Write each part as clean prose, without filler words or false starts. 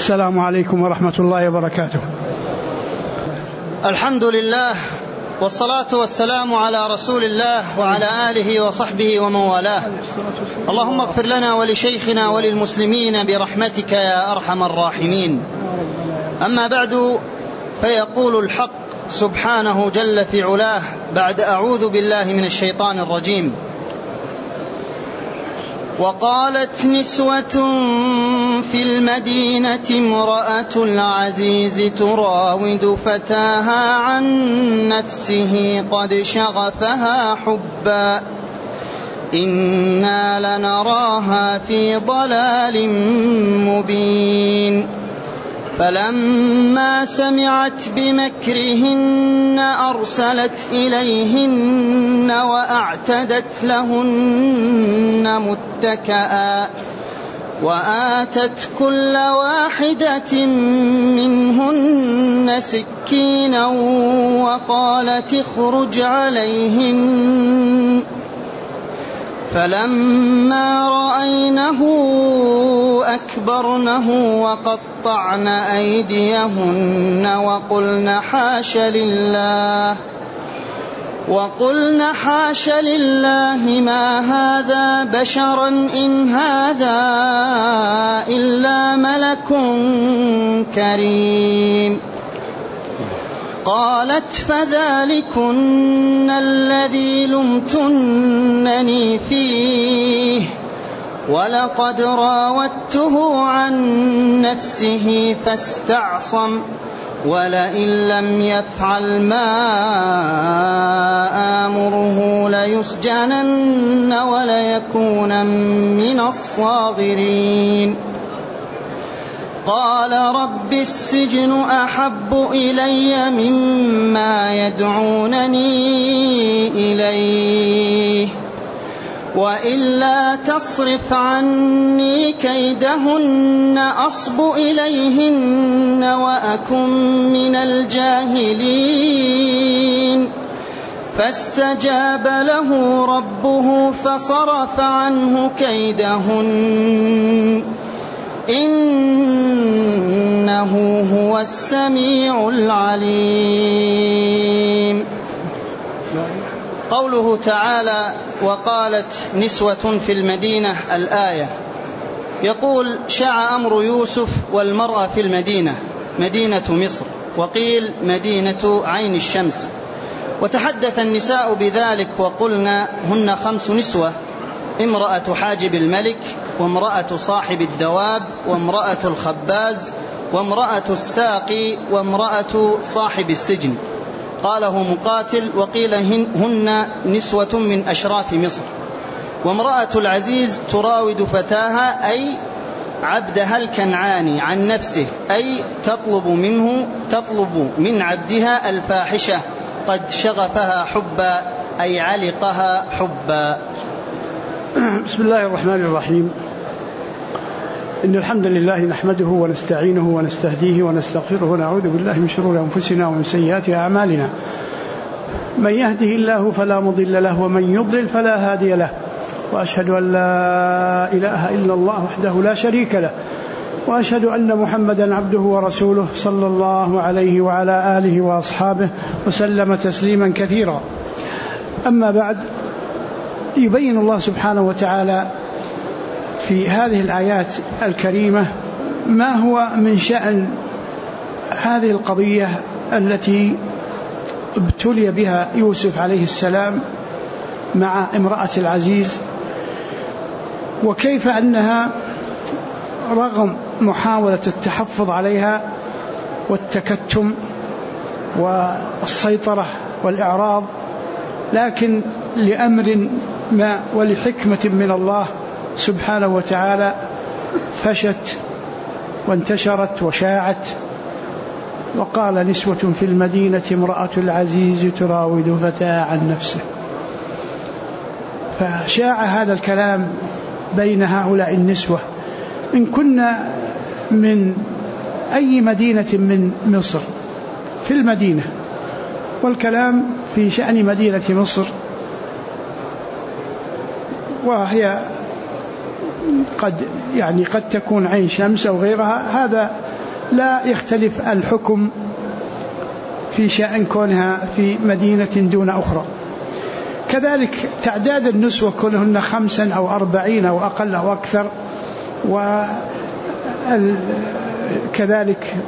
السلام عليكم ورحمة الله وبركاته. الحمد لله والصلاة والسلام على رسول الله وعلى آله وصحبه ومن والاه. اللهم اغفر لنا ولشيخنا وللمسلمين برحمتك يا أرحم الراحمين. أما بعد، فيقول الحق سبحانه جل في علاه بعد أعوذ بالله من الشيطان الرجيم: وقالت نسوة في المدينة امرأة العزيز تراود فتاها عن نفسه قد شغفها حبا إنا لنراها في ضلال مبين. فلما سمعت بمكرهن أرسلت إليهن وأعتدت لهن متكئا وآتت كل واحدة منهن سكينا وقالت اخرج عليهن. فلما رأينه أكبرنه وقطعن أيديهن وقلن حاش لله ما هذا بشرا إن هذا إلا ملك كريم. قالت فذلكن الذي لمتنني فيه ولقد راودته عن نفسه فاستعصم ولئن لم يفعل ما آمره ليسجنن وليكون من الصاغرين. قال رب السجن أحب إلي مما يدعونني إليه وإلا تصرف عني كيدهن أصب إليهن وأكن من الجاهلين. فاستجاب له ربه فصرف عنه كيدهن إنه هو السميع العليم. قوله تعالى: وقالت نسوة في المدينة، الآية، يقول: شاع أمر يوسف والمرأة في المدينة، مدينة مصر، وقيل مدينة عين الشمس. وتحدث النساء بذلك وقلنا هن 5 نسوة: امرأة حاجب الملك، وامرأة صاحب الدواب، وامرأة الخباز، وامرأة الساقي، وامرأة صاحب السجن. قاله مقاتل وقيل هن نسوة من أشراف مصر. وامرأة العزيز تراود فتاها أي عبدها الكنعاني عن نفسه، أي تطلب من عبدها الفاحشة، قد شغفها حبا أي علقها حبا. بسم الله الرحمن الرحيم. إن الحمد لله نحمده ونستعينه ونستهديه ونستغفره ونعوذ بالله من شرور أنفسنا ومن سيئات أعمالنا. من يهده الله فلا مضل له ومن يضلل فلا هادي له، وأشهد أن لا إله إلا الله وحده لا شريك له، وأشهد أن محمدا عبده ورسوله صلى الله عليه وعلى آله وأصحابه وسلم تسليما كثيرا. أما بعد، يبين الله سبحانه وتعالى في هذه الآيات الكريمة ما هو من شأن هذه القضية التي ابتلي بها يوسف عليه السلام مع امرأة العزيز، وكيف أنها رغم محاولة التحفظ عليها والتكتم والسيطرة والإعراض، لكن لأمر ما ولحكمة من الله سبحانه وتعالى فشت وانتشرت وشاعت. وقال نسوة في المدينة امرأة العزيز تراود فتاها عن نفسه. فشاع هذا الكلام بين هؤلاء النسوة، إن كنا من أي مدينة من مصر في المدينة، والكلام في شأن مدينة مصر، وهي قد تكون عين شمس أو غيرها، هذا لا يختلف الحكم في شأن كونها في مدينة دون أخرى. كذلك تعداد النسوة كونهن 5 أو 40 أو أقل أو أكثر، وكذلك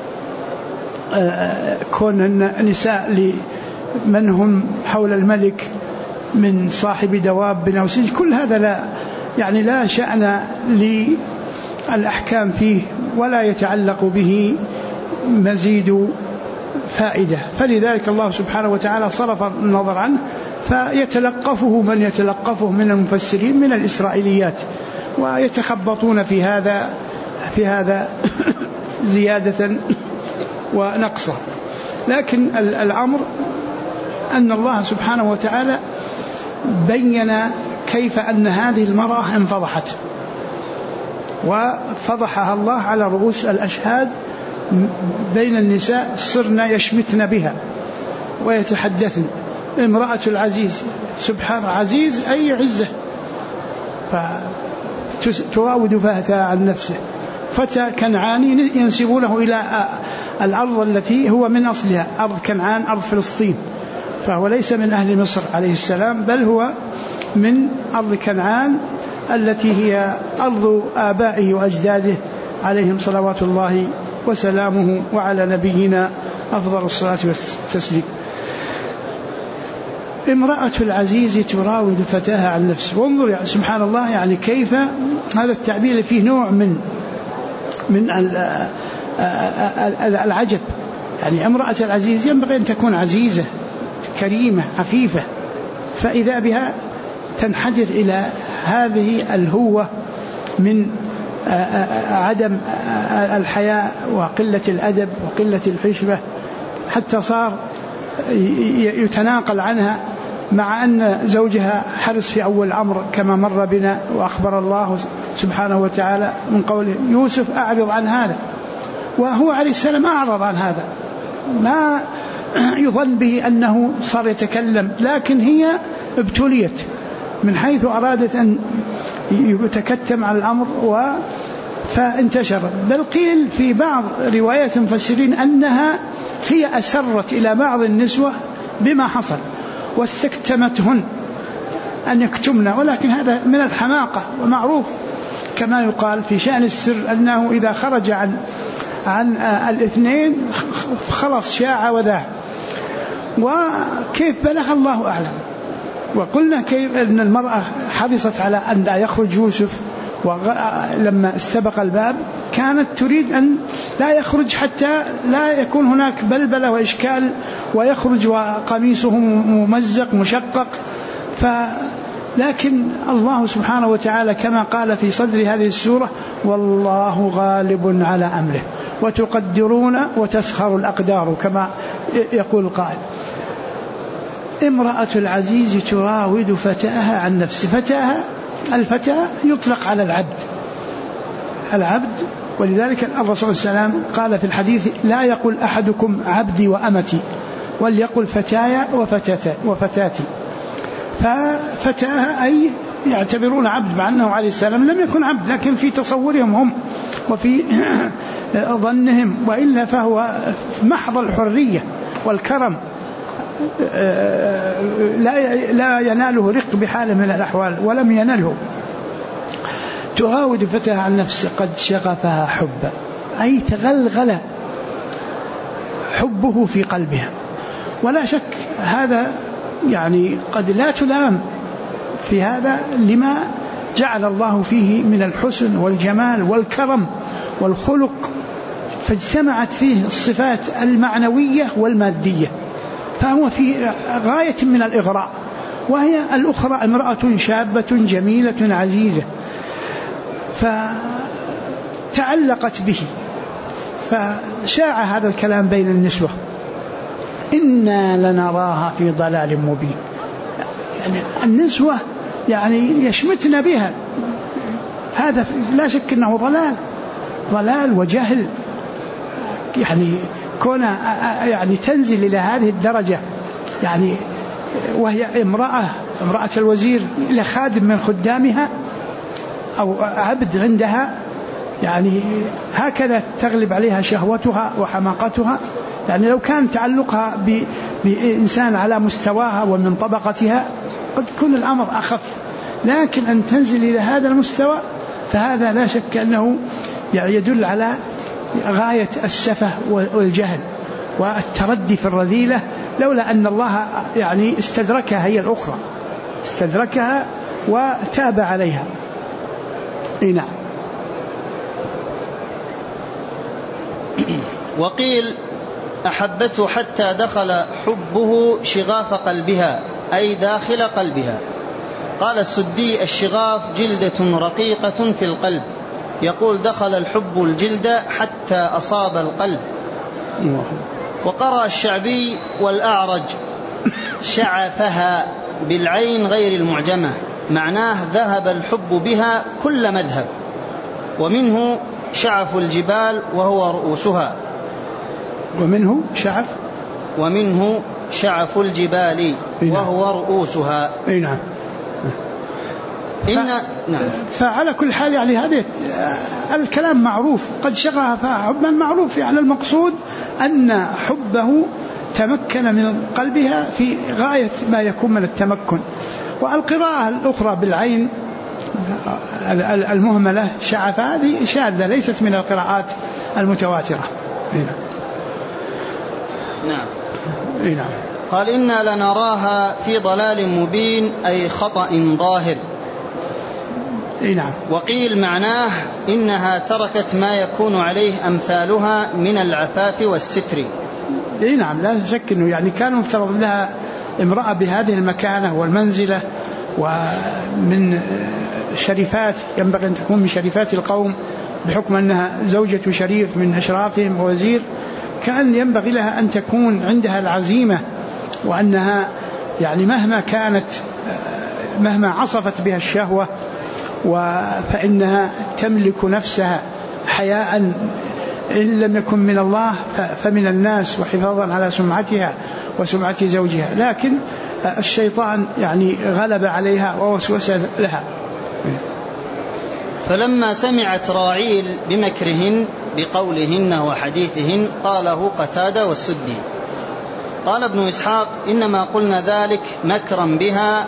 كونهن نساء لمن هم حول الملك من صاحب دواب أو سجن، كل هذا لا شأن للأحكام فيه ولا يتعلق به مزيد فائدة، فلذلك الله سبحانه وتعالى صرف النظر عنه، فيتلقفه من يتلقفه من المفسرين من الإسرائيليات، ويتخبطون في هذا زيادة ونقصة. لكن الأمر أن الله سبحانه وتعالى بين كيف أن هذه المرأة انفضحت، وفضحها الله على رؤوس الأشهاد بين النساء، صرنا يشمتن بها ويتحدثن. امرأة العزيز، سبحان عزيز أي عزة، فتراود فتاة عن نفسه. فتى كنعاني ينسبونه إلى الأرض التي هو من أصلها، أرض كنعان، أرض فلسطين، فهو ليس من أهل مصر عليه السلام، بل هو من أرض كنعان التي هي أرض آبائه وأجداده عليهم صلوات الله وسلامه، وعلى نبينا أفضل الصلاة والتسليم. امرأة العزيز تراود فتاها عن نفسه. وانظر سبحان الله، كيف هذا التعبير فيه نوع من العجب. امرأة العزيز ينبغي أن تكون عزيزة كريمة عفيفة، فإذا بها تنحدر إلى هذه الهوة من عدم الحياء وقلة الأدب وقلة الحشمة، حتى صار يتناقل عنها، مع أن زوجها حرص في أول الأمر كما مر بنا وأخبر الله سبحانه وتعالى من قول يوسف أعرض عن هذا، وهو عليه السلام أعرض عن هذا، ما يظن به أنه صار يتكلم، لكن هي ابتليت من حيث أرادت أن يتكتم على الأمر فانتشر. بل قيل في بعض روايات المفسرين أنها هي أسرت إلى بعض النسوة بما حصل واستكتمتهن أن يكتمن، ولكن هذا من الحماقة، ومعروف كما يقال في شأن السر أنه إذا خرج عن الاثنين خلص شاع وذاع. وكيف بلغ الله أعلم. وقلنا كيف أن المرأة حرصت على أن لا يخرج يوسف، ولما استبق الباب كانت تريد أن لا يخرج حتى لا يكون هناك بلبلة وإشكال، ويخرج وقميصه ممزق مشقق. لكن الله سبحانه وتعالى كما قال في صدر هذه السورة: والله غالب على أمره وتقدرون وتسخر الأقدار، كما يقول القائل. امرأة العزيز تراود فتاها عن نفسه. الفتاة يطلق على العبد، ولذلك الرسول صلى الله عليه وسلم قال في الحديث: لا يقل أحدكم عبدي وأمتي، وليقل فتايا وفتاتي. ففتاها أي يعتبرون عبد، مع أنه عليه السلام لم يكن عبد، لكن في تصورهم هم وفي ظنهم، وإلا فهو محض الحرية والكرم، لا يناله رق بحال من الأحوال، ولم ينله. تراود فتاها عن نفسه قد شغفها حبا، أي تغلغل حبه في قلبها. ولا شك هذا قد لا تلام في هذا، لما جعل الله فيه من الحسن والجمال والكرم والخلق، فاجتمعت فيه الصفات المعنوية والمادية، فهو في غاية من الإغراء. وهي الأخرى امرأة شابة جميلة عزيزة، فتعلقت به، فشاع هذا الكلام بين النسوة: إنا لنراها في ضلال مبين. النسوة يشمتن بها، هذا لا شك أنه ضلال وجهل، كون تنزل إلى هذه الدرجة، وهي امرأة الوزير إلى خادم من خدامها، أو عبد عندها يعني هكذا تغلب عليها شهوتها وحماقتها. يعني لو كان تعلقها بإنسان على مستواها ومن طبقتها قد يكون الأمر أخف، لكن أن تنزل إلى هذا المستوى فهذا لا شك أنه يعني يدل على غاية السفه والجهل والتردي في الرذيلة، لولا أن الله يعني استدركها هي الأخرى، استدركها وتاب عليها. نعم. وقيل أحبته حتى دخل حبه شغاف قلبها، أي داخل قلبها. قال السدي: الشغاف جلدة رقيقة في القلب، يقول دخل الحب الجلد حتى أصاب القلب. وقرأ الشعبي والأعرج: شعفها بالعين غير المعجمة، معناه ذهب الحب بها كل مذهب. ومنه شعف الجبال وهو رؤوسها. ومنه شعف الجبال وهو رؤوسها. نعم. فعلى كل حال يعني هذا الكلام معروف، قد شغفها حبا معروف، يعني المقصود أن حبه تمكن من قلبها في غاية ما يكون من التمكن. والقراءة الأخرى بالعين المهملة شعف هذه شاذة ليست من القراءات المتواترة. نعم. قال: إنا لنراها في ضلال مبين، أي خطأ ظاهر. نعم. وقيل معناه إنها تركت ما يكون عليه أمثالها من العفاف والستر. نعم، لا شك أنه يعني كان مفترض لها امرأة بهذه المكانة والمنزلة ومن شريفات، ينبغي أن تكون من شريفات القوم بحكم أنها زوجة شريف من أشرافهم ووزير، كان ينبغي لها أن تكون عندها العزيمة، وأنها يعني مهما عصفت بها الشهوة فإنها تملك نفسها حياء إن لم يكن من الله فمن الناس، وحفاظا على سمعتها وسمعة زوجها. لكن الشيطان يعني غلب عليها ووسوس لها. فلما سمعت راعيل بمكرهن بقولهن وحديثهن قاله قتادة والسدي. قال ابن إسحاق: إنما قلنا ذلك مكرا بها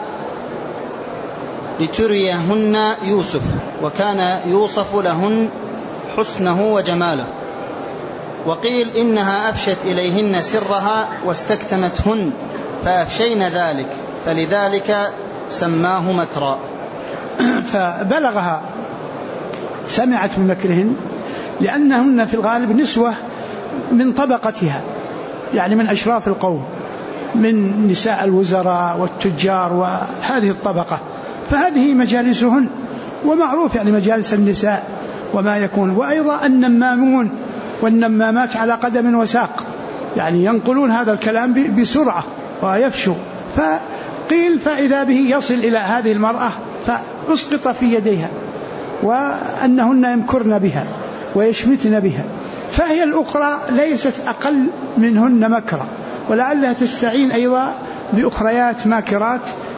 لتريهن يوسف، وكان يوصف لهن حسنه وجماله. وقيل إنها أفشت إليهن سرها واستكتمتهن فأفشين ذلك، فلذلك سماه مكرا. فبلغها سمعت بمكرهن لأنهن في الغالب نسوة من طبقتها، يعني من أشراف القوم، من نساء الوزراء والتجار وهذه الطبقة، فهذه مجالسهن، ومعروف يعني مجالس النساء وما يكون. وأيضا النمامون والنمامات على قدم وساق، يعني ينقلون هذا الكلام بسرعة ويفشوا. فقيل فإذا به يصل إلى هذه المرأة فأسقط في يديها، وأنهن يمكرن بها ويشمتن بها، فهي الأخرى ليست أقل منهن مكرا، ولعلها تستعين أيضا بأخريات ماكرات،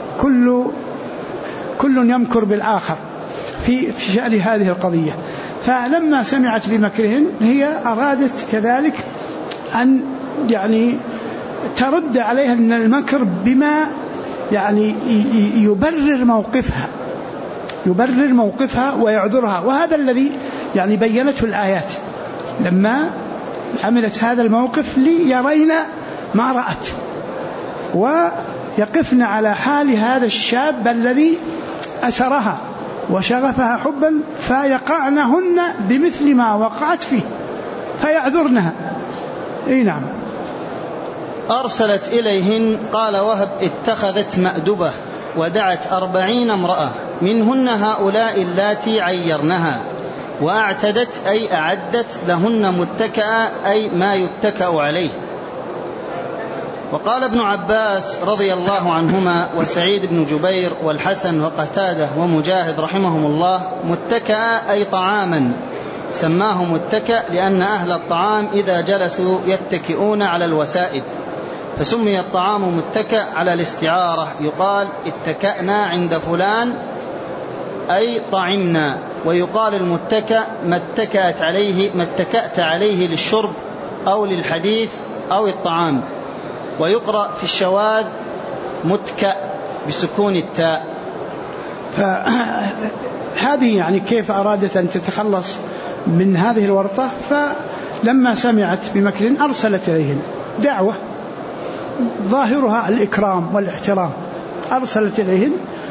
كل يمكر بالآخر في شأن هذه القضية. فلما سمعت بمكرهن هي أرادت كذلك أن يعني ترد عليها أن المكر بما يعني يبرر موقفها ويعذرها. وهذا الذي يعني بينته الآيات لما عملت هذا الموقف ليرين ما رأت ويقفن على حال هذا الشاب الذي أسرها وشغفها حبا، فيقعنهن بمثل ما وقعت فيه فيعذرنها. نعم. أرسلت إليهن. قال وهب: اتخذت مأدبة ودعت 40 امرأة، منهن هؤلاء اللاتي عيرنها، وأعتدت أي أعدت لهن متكأ أي ما يتكأ عليه. وقال ابن عباس رضي الله عنهما وسعيد بن جبير والحسن وقتادة ومجاهد رحمهم الله: متكأ أي طعاما، سماه متكأ لأن أهل الطعام إذا جلسوا يتكئون على الوسائد، فسمي الطعام متكأ على الاستعارة. يقال اتكأنا عند فلان أي طعمنا. ويقال المتكأ ما اتكأت عليه للشرب أو للحديث أو الطعام. ويقرأ في الشواذ متكأ بسكون التاء. فهذه يعني كيف أرادت أن تتخلص من هذه الورطة، فلما سمعت بمكر أرسلت إليهن دعوة ظاهرها الإكرام والاحترام، أرسلت إليهن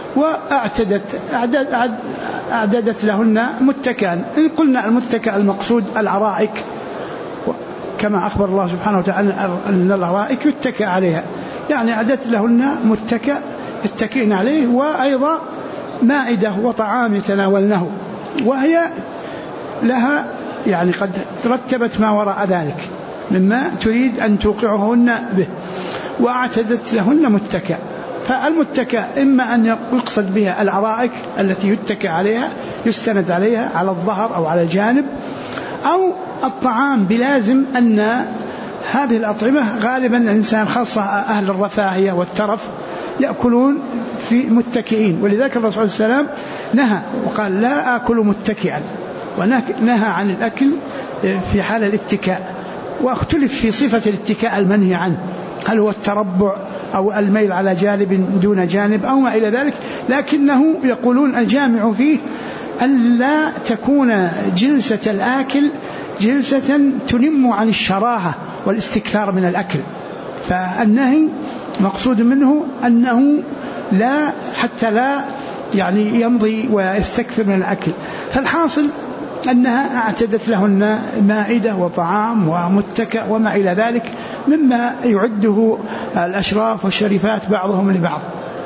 وأعددت لهن متكئا. إن قلنا المتكئ المقصود الأرائك، كما أخبر الله سبحانه وتعالى أن الأرائك يتكئ عليها، يعني أعددت لهن متكئ يتكئن عليه، وأيضا مائدة وطعام يتناولنه، وهي لها يعني قد ترتبت ما وراء ذلك مما تريد أن توقعهن به، وأعتدت لهن متكئ. فالمتكئ إما أن يقصد بها الأرائك التي يتكئ عليها يستند عليها على الظهر أو على الجانب، أو الطعام بلازم أن هذه الأطعمة غالبا الإنسان خاصة أهل الرفاهية والترف يأكلون في متكئين، ولذلك الرسول صلى الله عليه وسلم نهى وقال لا آكل متكئا، ونهى عن الأكل في حال الاتكاء. واختلف في صفة الاتكاء المنهي عنه، هل هو التربع أو الميل على جانب دون جانب أو ما إلى ذلك، لكنه يقولون الجامع فيه أن لا تكون جلسة الآكل جلسة تنم عن الشراهة والاستكثار من الأكل، فالنهي مقصود منه أنه لا حتى لا يعني يمضي ويستكثر من الأكل. فالحاصل أنها اعتدت لهن مائدة وطعام ومتكأ وما إلى ذلك مما يعده الأشراف والشريفات بعضهم لبعض.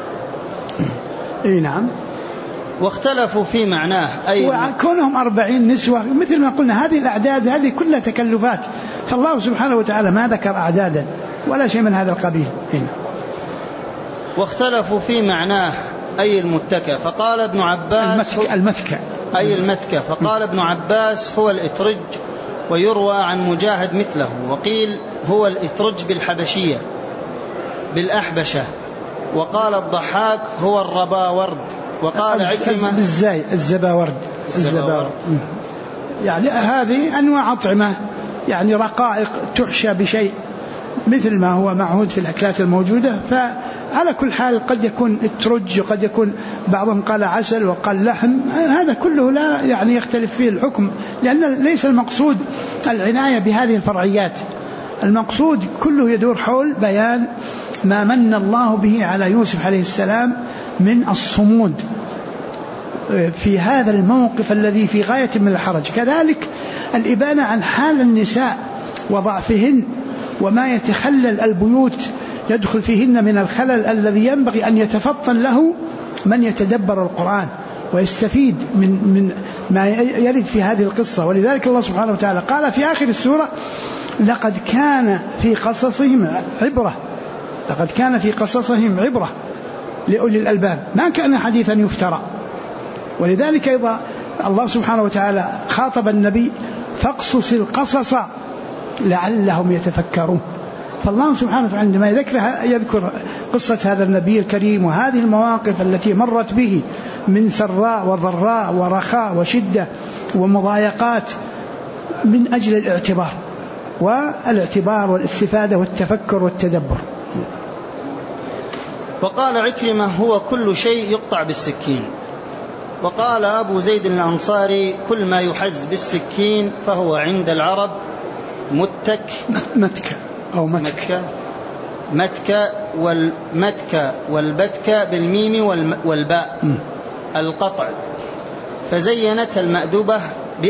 نعم. واختلفوا في معناه، أي وكونهم 40 نسوة مثل ما قلنا، هذه الأعداد هذه كلها تكلفات، فالله سبحانه وتعالى ما ذكر أعدادا ولا شيء من هذا القبيل. واختلفوا في معناه أي المتكأ، فقال ابن عباس المتكأ أي المتكأ، فقال ابن عباس هو الإترج، ويروى عن مجاهد مثله، وقيل هو الإترج بالحبشية بالأحبشة، وقال الضحاك هو الرباورد، وقال عكرمة بالزاي الزباورد. يعني هذه أنواع أطعمة يعني رقائق تحشى بشيء مثل ما هو معهود في الأكلات الموجودة. فعلى كل حال قد يكون الترج وقد يكون بعضهم قال عسل وقال لحم، هذا كله لا يعني يختلف فيه الحكم، لأن ليس المقصود العناية بهذه الفرعيات، المقصود كله يدور حول بيان ما من الله به على يوسف عليه السلام من الصمود في هذا الموقف الذي في غاية من الحرج. كذلك الإبانة عن حال النساء وضعفهن وما يتخلل البيوت يدخل فيهن من الخلل الذي ينبغي أن يتفطن له من يتدبر القرآن ويستفيد من ما يرد في هذه القصة. ولذلك الله سبحانه وتعالى قال في آخر السورة لقد كان في قصصهم عبرة لأولي الألباب ما كان حديثا يفترى. ولذلك أيضا الله سبحانه وتعالى خاطب النبي فاقصص القصص لعلهم يتفكرون. فالله سبحانه وتعالى عندما يذكر قصة هذا النبي الكريم وهذه المواقف التي مرت به من سراء وضراء ورخاء وشدة ومضايقات من أجل الاعتبار والاستفادة والتفكر والتدبر. وقال عكرمة هو كل شيء يقطع بالسكين. وقال أبو زيد الأنصاري كل ما يحز بالسكين فهو عند العرب متكة والمتكة والبتكة بالميم والباء القطع. فزينت المأدبة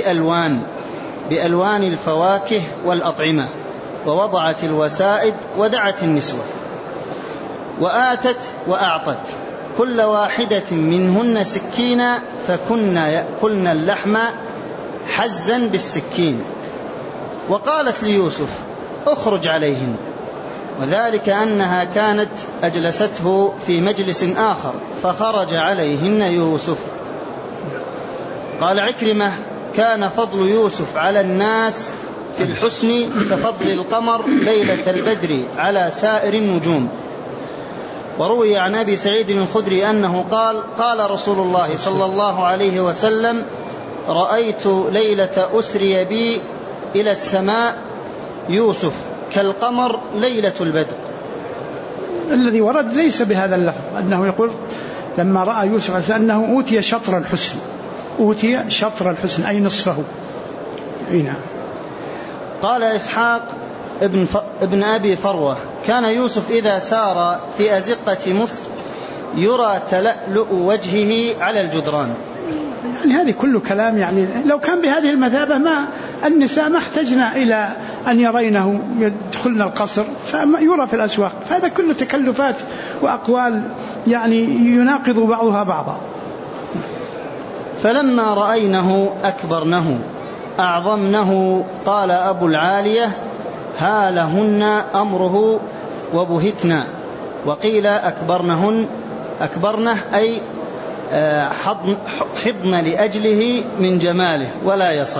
بألوان الفواكه والأطعمة، ووضعت الوسائد ودعت النسوة، وآتت وأعطت كل واحدة منهن سكينا، فكن يأكلن اللحم حزا بالسكين. وقالت ليوسف اخرج عليهن، وذلك أنها كانت أجلسته في مجلس آخر فخرج عليهن يوسف. قال عكرمة كان فضل يوسف على الناس في الحسن كفضل القمر ليلة البدر على سائر النجوم. وروي عن أبي سعيد الخدري أنه قال قال رسول الله صلى الله عليه وسلم: رأيت ليلة أسري بي إلى السماء يوسف كالقمر ليلة البدر. الذي ورد ليس بهذا اللفظ، أنه يقول لما رأى يوسف أنه أوتي شطر الحسن، أوتي شطر الحسن أي نصفه. نعم. قال إسحاق ابن أبي فروة: كان يوسف إذا سار في أزقة مصر يرى تلألؤ وجهه على الجدران. يعني هذه كل كلام، يعني لو كان بهذه المثابة ما النساء ما احتجنا إلى أن يرينه يدخلن القصر فيرى في الأسواق، فهذا كله تكلفات وأقوال يعني يناقض بعضها بعضا. فلما رأينه أكبرنه أعظمنه. قال أبو العالية: هالهن أمره وبهتنا. وقيل أكبرنه أي حضن لأجله من جماله، ولا يصح.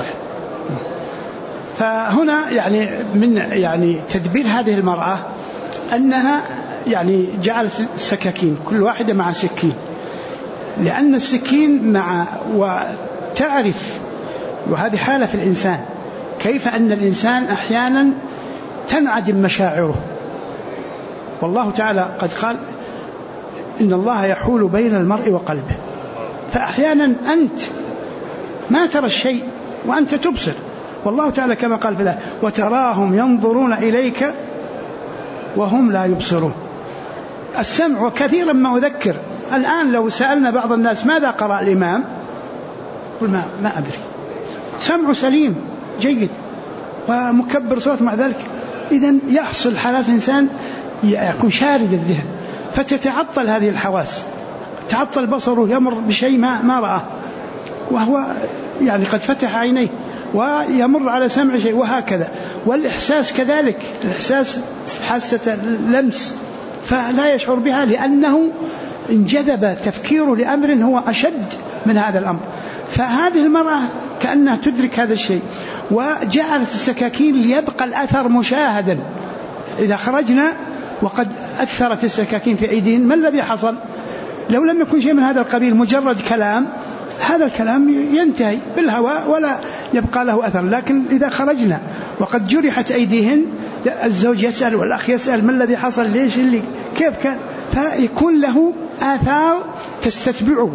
فهنا يعني من يعني تدبير هذه المرأة أنها يعني جعلت السكاكين كل واحدة مع سكين، لأن السكين مع وتعرف، وهذه حالة في الإنسان، كيف أن الإنسان أحيانا تنعدم مشاعره، والله تعالى قد قال إن الله يحول بين المرء وقلبه، فأحيانا أنت ما ترى الشيء وأنت تبصر، والله تعالى كما قال في ذلك: وتراهم ينظرون إليك وهم لا يبصرون. السمع، وكثيرا ما أذكر الآن لو سألنا بعض الناس ماذا قرأ الإمام قل ما أدري، سمع سليم جيد ومكبر صوت، مع ذلك إذن يحصل حالات إنسان يكون شارد الذهن فتتعطل هذه الحواس، تعطل بصره، يمر بشيء ما رأى وهو يعني قد فتح عينيه، ويمر على سمع شيء، وهكذا. والإحساس كذلك، الإحساس حاسة اللمس فلا يشعر بها، لأنه انجذب تفكيره لأمر هو أشد من هذا الأمر. فهذه المرأة كأنها تدرك هذا الشيء، وجعلت السكاكين ليبقى الأثر مشاهدا. إذا خرجنا وقد أثرت السكاكين في أيديهن، ما الذي حصل؟ لو لم يكن شيء من هذا القبيل، مجرد كلام، هذا الكلام ينتهي بالهواء ولا يبقى له أثر. لكن إذا خرجنا وقد جرحت أيديهن، الزوج يسأل والأخ يسأل ما الذي حصل، ليش، اللي كيف كان، فيكون له آثار تستتبعه.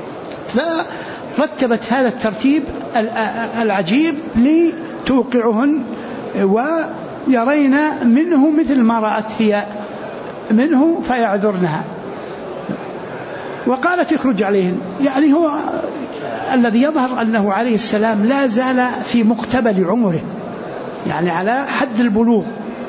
فرتبت هذا الترتيب العجيب لتوقعهن ويرين منه مثل ما رأت هي منه فيعذرنها. وقالت: اخرج عليهن. يعني هو الذي يظهر أنه عليه السلام لا زال في مقتبل عمره، يعني على حد البلوغ.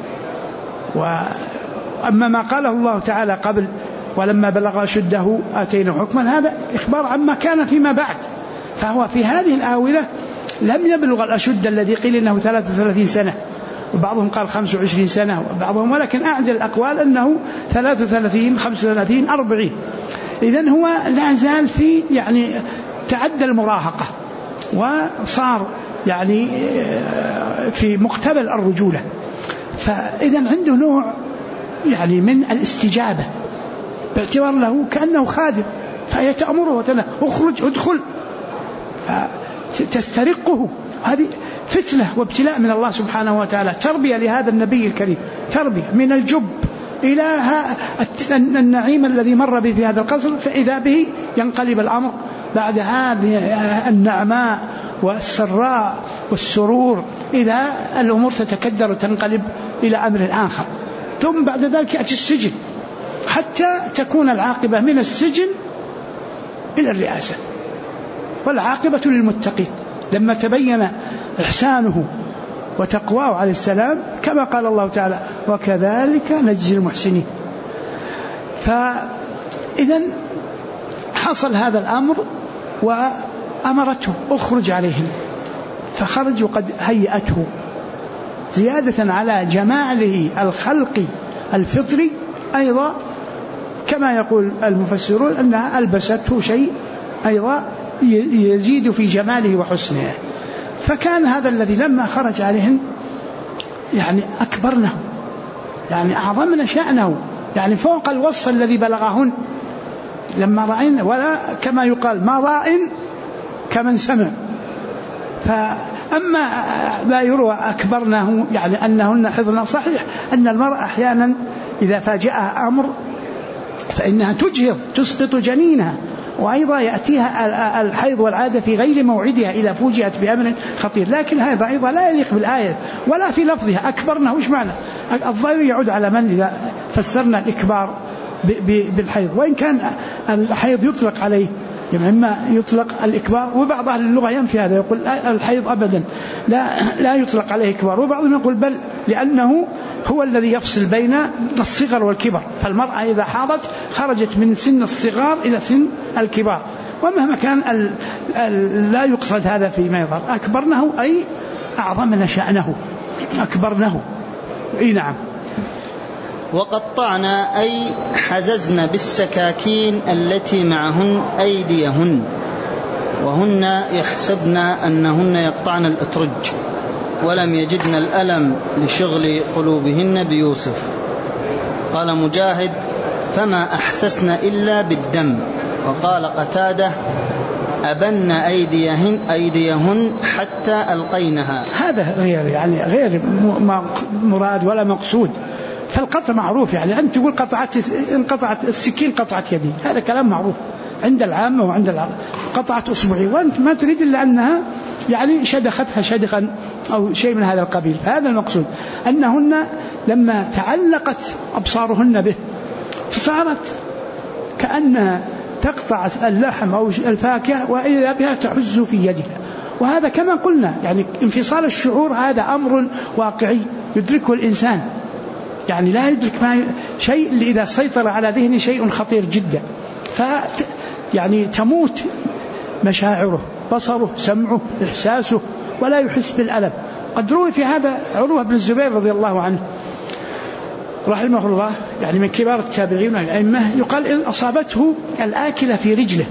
وأما ما قاله الله تعالى قبل: ولما بلغ أشده آتيناه حكما، هذا إخبار عما كان فيما بعد، فهو في هذه الآونة لم يبلغ الأشد الذي قيل إنه 33 سنة، وبعضهم قال 25 سنة وبعضهم، ولكن أعدل الأقوال أنه 33 35 40. إذن هو لا زال في يعني تعدى المراهقة، وصار يعني في مقتبل الرجولة، فإذن عنده نوع يعني من الاستجابة، باعتبار له كأنه خادم، فهي تأمره وتنهى: اخرج ادخل، تسترقه. هذه فتنة وابتلاء من الله سبحانه وتعالى، تربية لهذا النبي الكريم، تربية من الجب إلى النعيم الذي مر به في هذا القصر، فإذا به ينقلب الأمر بعد هذه النعماء والسراء والسرور، إذا الأمور تتكدر وتنقلب إلى أمر آخر. ثم بعد ذلك يأتي السجن، حتى تكون العاقبة من السجن إلى الرئاسة، والعاقبة للمتقين. لما تبين إحسانه وتقواه عليه السلام، كما قال الله تعالى: وكذلك نجزي المحسنين. فإذن حصل هذا الأمر، وأمرته: اخرج عليهم. فخرج وقد هيئته، زيادة على جماله الخلقي الفطري، أيضا كما يقول المفسرون أنها ألبسته شيء أيضا يزيد في جماله وحسنه. فكان هذا الذي لما خرج عليهن يعني أكبرنه، يعني أعظمنا شأنه يعني فوق الوصف الذي بلغهن لما رأين، ولا كما يقال ما راء كمن سمع. فأما لا يروى أكبرنه يعني أنهن حضن، صحيح أن المرأة أحيانا إذا فاجأها أمر فإنها تجهض تسقط جنينها، وأيضا يأتيها الحيض والعادة في غير موعدها إذا فوجئت بأمر خطير. لكن هذا أيضا لا يليق بالآية ولا في لفظها أكبرنا. وش معنى الضمير يعود على من إذا فسرنا الإكبار بالحيض؟ وإن كان الحيض يطلق عليه، يعني إما يطلق الإكبار، وبعض أهل اللغة ينفي هذا يقول الحيض أبدا لا يطلق عليه إكبار، وبعضهم يقول بل لأنه هو الذي يفصل بين الصغر والكبر، فالمرأة إذا حاضت خرجت من سن الصغار إلى سن الكبار. ومهما كان لا يقصد هذا فيما يظهر. أكبرنه أي أعظمنا شأنه، أكبرنه. إيه نعم. وقطعنا أي حززنا بالسكاكين التي معهن أيديهن، وهن يحسبن أنهن يقطعن الأترج ولم يجدن الألم لشغل قلوبهن بيوسف. قال مجاهد فما أحسسن إلا بالدم. وقال قتادة أبن أيديهن حتى ألقينها. هذا غير مراد ولا مقصود. فالقطع معروف، يعني أنت تقول انقطعت السكين قطعت يدي، هذا كلام معروف عند العامة وعند العامة. قطعت أصبعي، وأنت ما تريد إلا أنها يعني شدختها شدخا أو شيء من هذا القبيل. فهذا المقصود، أنهن لما تعلقت أبصارهن به فصارت كأنها تقطع اللحم أو الفاكهة وإذا بها تحز في يدها. وهذا كما قلنا يعني انفصال الشعور هذا أمر واقعي يدركه الإنسان، يعني لا يدرك شيء إذا سيطر على ذهنه شيء خطير جدا، يعني تموت مشاعره، بصره، سمعه، إحساسه، ولا يحس بالألم. قد روي في هذا عروة بن الزبير رضي الله عنه رحمه الله، يعني من كبار التابعين والأئمة، يقال إن أصابته الآكلة في رجله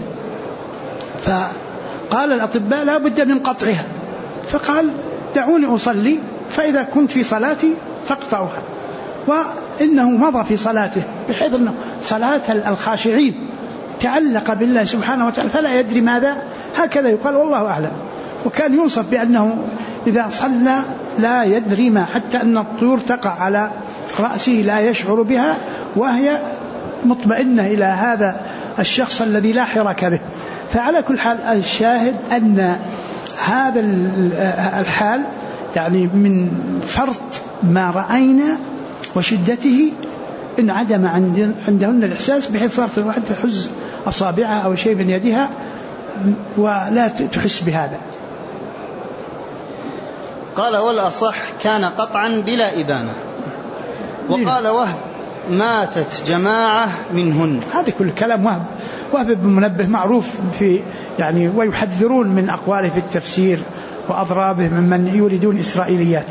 فقال الأطباء لا بد من قطعها، فقال دعوني أصلي فإذا كنت في صلاتي فاقطعها. وإنه مضى في صلاته بحيث أنه صلاة الخاشعين تعلق بالله سبحانه وتعالى فلا يدري ماذا، هكذا يقال والله أعلم. وكان يوصف بأنه إذا صلى لا يدري ما، حتى أن الطيور تقع على رأسه لا يشعر بها وهي مطمئنة إلى هذا الشخص الذي لا حرك به. فعلى كل حال الشاهد أن هذا الحال يعني من فرط ما رأينا وشدته انعدم عندهن الإحساس، بحيث صار في الواحد تحز أصابعها أو شيء من يدها ولا تحس بهذا. قال والأصح كان قطعا بلا إبانة. وقال وهب ماتت جماعة منهن. هذا كل كلام وهب بن منبه معروف في يعني، ويحذرون من أقواله في التفسير وأضرابه ممن يريدون إسرائيليات.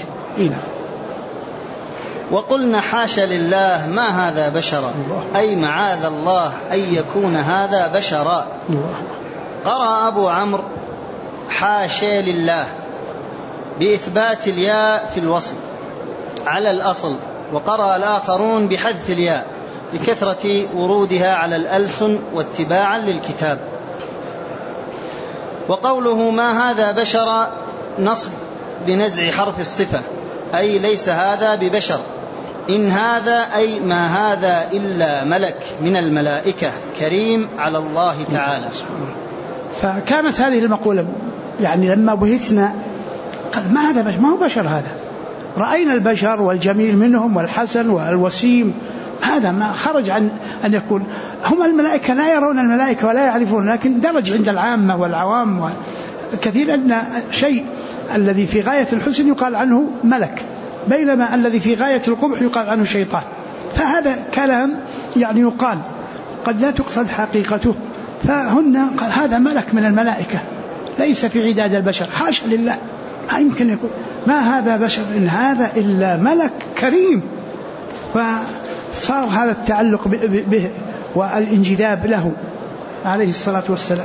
وقلنا حاشا لله ما هذا بشرا، أي معاذ الله أن يكون هذا بشرا. قرأ أبو عمرو حاشا لله بإثبات الياء في الوصل على الأصل، وقرأ الآخرون بحذف الياء لكثرة ورودها على الألسن واتباعا للكتاب. وقوله ما هذا بشر نصب بنزع حرف الصفة، أي ليس هذا ببشر. إن هذا أي ما هذا إلا ملك من الملائكة كريم على الله تعالى. فكانت هذه المقولة يعني لما بهتنا قال ما هذا بشر، ما هو بشر هذا، رأينا البشر والجميل منهم والحسن والوسيم، هذا ما خرج عن أن يكون. هم الملائكة لا يرون الملائكة ولا يعرفون، لكن درج عند العامة والعوام كثير أن شيء الذي في غاية الحسن يقال عنه ملك، بينما الذي في غاية القبح يقال عنه شيطان. فهذا كلام يعني يقال قد لا تقصد حقيقته. فهن قال هذا ملك من الملائكة ليس في عداد البشر، حاشا لله، ما يمكن يكون ما هذا بشر إن هذا إلا ملك كريم. فصار هذا التعلق به والانجذاب له عليه الصلاة والسلام.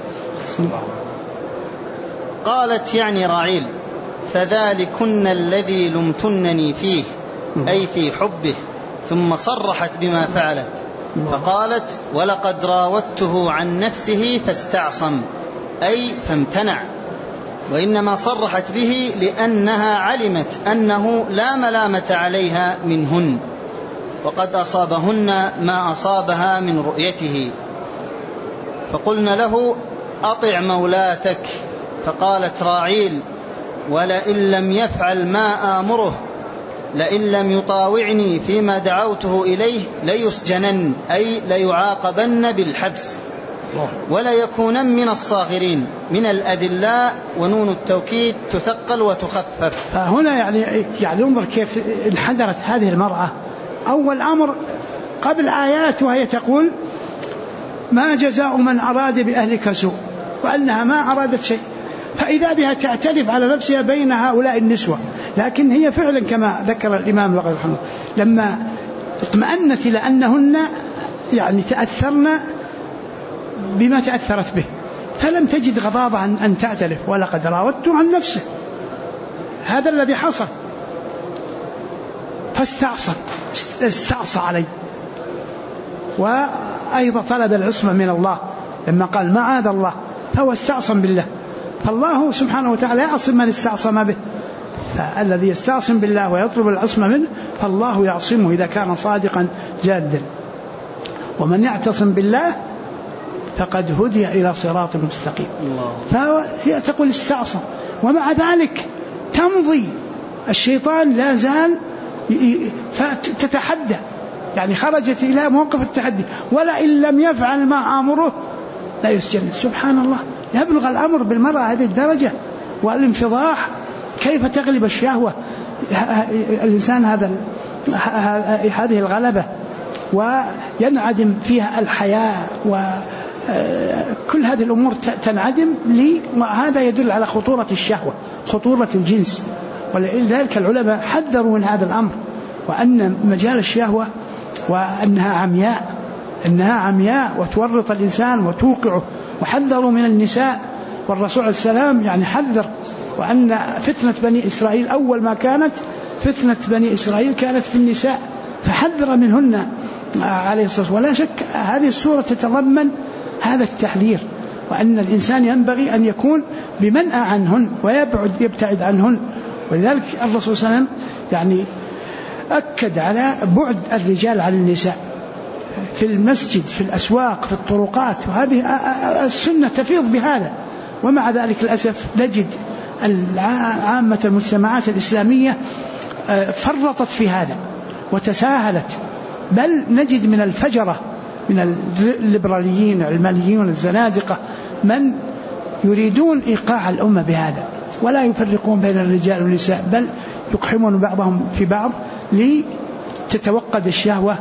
قالت يعني راعيل فذلكن الذي لمتنني فيه، أي في حبه، ثم صرحت بما فعلت فقالت: ولقد راودته عن نفسه فاستعصم، أي فامتنع. وإنما صرحت به لأنها علمت أنه لا ملامة عليها منهن، وقد أصابهن ما أصابها من رؤيته. فقلنا له: أطع مولاتك. فقالت راعيل: ولئن لم يفعل ما آمره، لئن لم يطاوعني فيما دعوته إليه ليسجنن، أي ليعاقبن بالحبس، ولا يكونن من الصاغرين من الأدلاء. ونون التوكيد تثقل وتخفف. هنا يعني انظر كيف انحدرت هذه المرأة. أول أمر قبل آيات وهي تقول: ما جزاء من أراد بأهلك سوء، وأنها ما أرادت شيء، فإذا بها تعترف على نفسها بين هؤلاء النسوة. لكن هي فعلا كما ذكر الإمام رحمه الله لما اطمأنت إلى أنهن يعني تأثرن بما تأثرت به، فلم تجد غضاضة أن تعترف. ولقد راودته عن نفسه، هذا الذي حصل، فاستعصى عليه. وأيضا طلب العصمة من الله لما قال: معاذ الله، فهو استعصم بالله. فالله سبحانه وتعالى يعصم من استعصم به، فالذي يستعصم بالله ويطلب العصمة منه فالله يعصمه إذا كان صادقا جادا. ومن يعتصم بالله فقد هدي إلى صراط مستقيم. فهي تقول استعصم، ومع ذلك تمضي الشيطان لا زال فتتحدى، يعني خرجت إلى موقف التحدي: ولئن لم يفعل ما آمره لا يسجن. سبحان الله، يبلغ الأمر بالمرأة هذه الدرجة والانفضاح. كيف تغلب الشهوة الإنسان هذه الغلبة، وينعدم فيها الحياة، وكل هذه الأمور تنعدم وهذا يدل على خطورة الشهوة، خطورة الجنس. ولذلك العلماء حذروا من هذا الأمر، وأن مجال الشهوة وأنها عمياء وتورط الإنسان وتوقعه. وحذروا من النساء، والرسول عليه السلام يعني حذر، وأن فتنة بني إسرائيل أول ما كانت فتنة بني إسرائيل كانت في النساء، فحذر منهن عليه الصلاة والسلام. ولا شك هذه السورة تتضمن هذا التحذير، وأن الإنسان ينبغي أن يكون بمنأى عنهن ويبتعد عنهن. ولذلك الرسول صلى الله عليه وسلم يعني أكد على بعد الرجال عن النساء في المسجد، في الأسواق، في الطرقات، وهذه السنة تفيض بهذا. ومع ذلك للأسف نجد عامة المجتمعات الإسلامية فرطت في هذا وتساهلت، بل نجد من الفجرة من الليبراليين العلمانيين الزنادقة من يريدون إيقاع الأمة بهذا، ولا يفرقون بين الرجال والنساء، بل يقحمون بعضهم في بعض لتتوقد الشهوة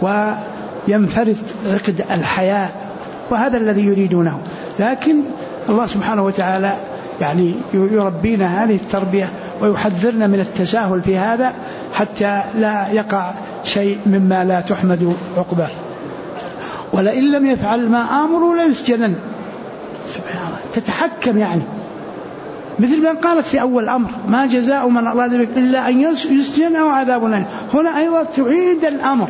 وينفرد عقد الحياة، وهذا الذي يريدونه. لكن الله سبحانه وتعالى يعني يربينا هذه التربية ويحذرنا من التساهل في هذا حتى لا يقع شيء مما لا تحمد عقباه. ولئن لم يفعل ما آمره لا يسجنن. سبحان الله، تتحكم يعني مثل ما قالت في أول الأمر: ما جزاء من أراد بك إلا أن يسجن أو عذاب أليم. هنا أيضا تعيد الأمر: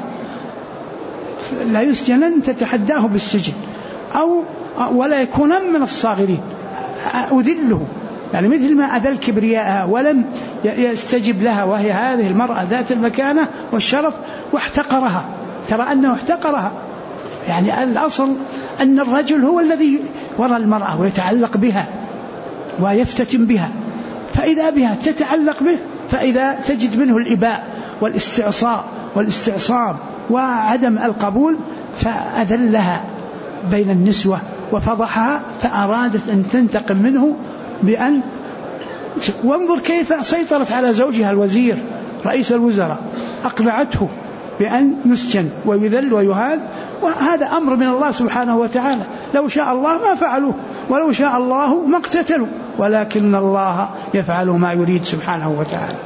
لا يسجنن، تتحداه بالسجن، أو ولا يكونن من الصاغرين، أذله، يعني مثل ما أذل كبرياءها ولم يستجب لها، وهي هذه المرأة ذات المكانة والشرف، واحتقرها. ترى أنه احتقرها، يعني الأصل أن الرجل هو الذي وراء المرأة ويتعلق بها ويفتتن بها، فإذا بها تتعلق به، فإذا تجد منه الإباء والاستعصاء والاستعصام وعدم القبول فأذلها بين النسوة وفضحها، فأرادت أن تنتقم منه بأن وانظر كيف سيطرت على زوجها الوزير رئيس الوزراء، أقنعته بأن يسجن ويذل ويهان، وهذا أمر من الله سبحانه وتعالى. لو شاء الله ما فعلوه، ولو شاء الله ما اقتتلوا، ولكن الله يفعل ما يريد سبحانه وتعالى.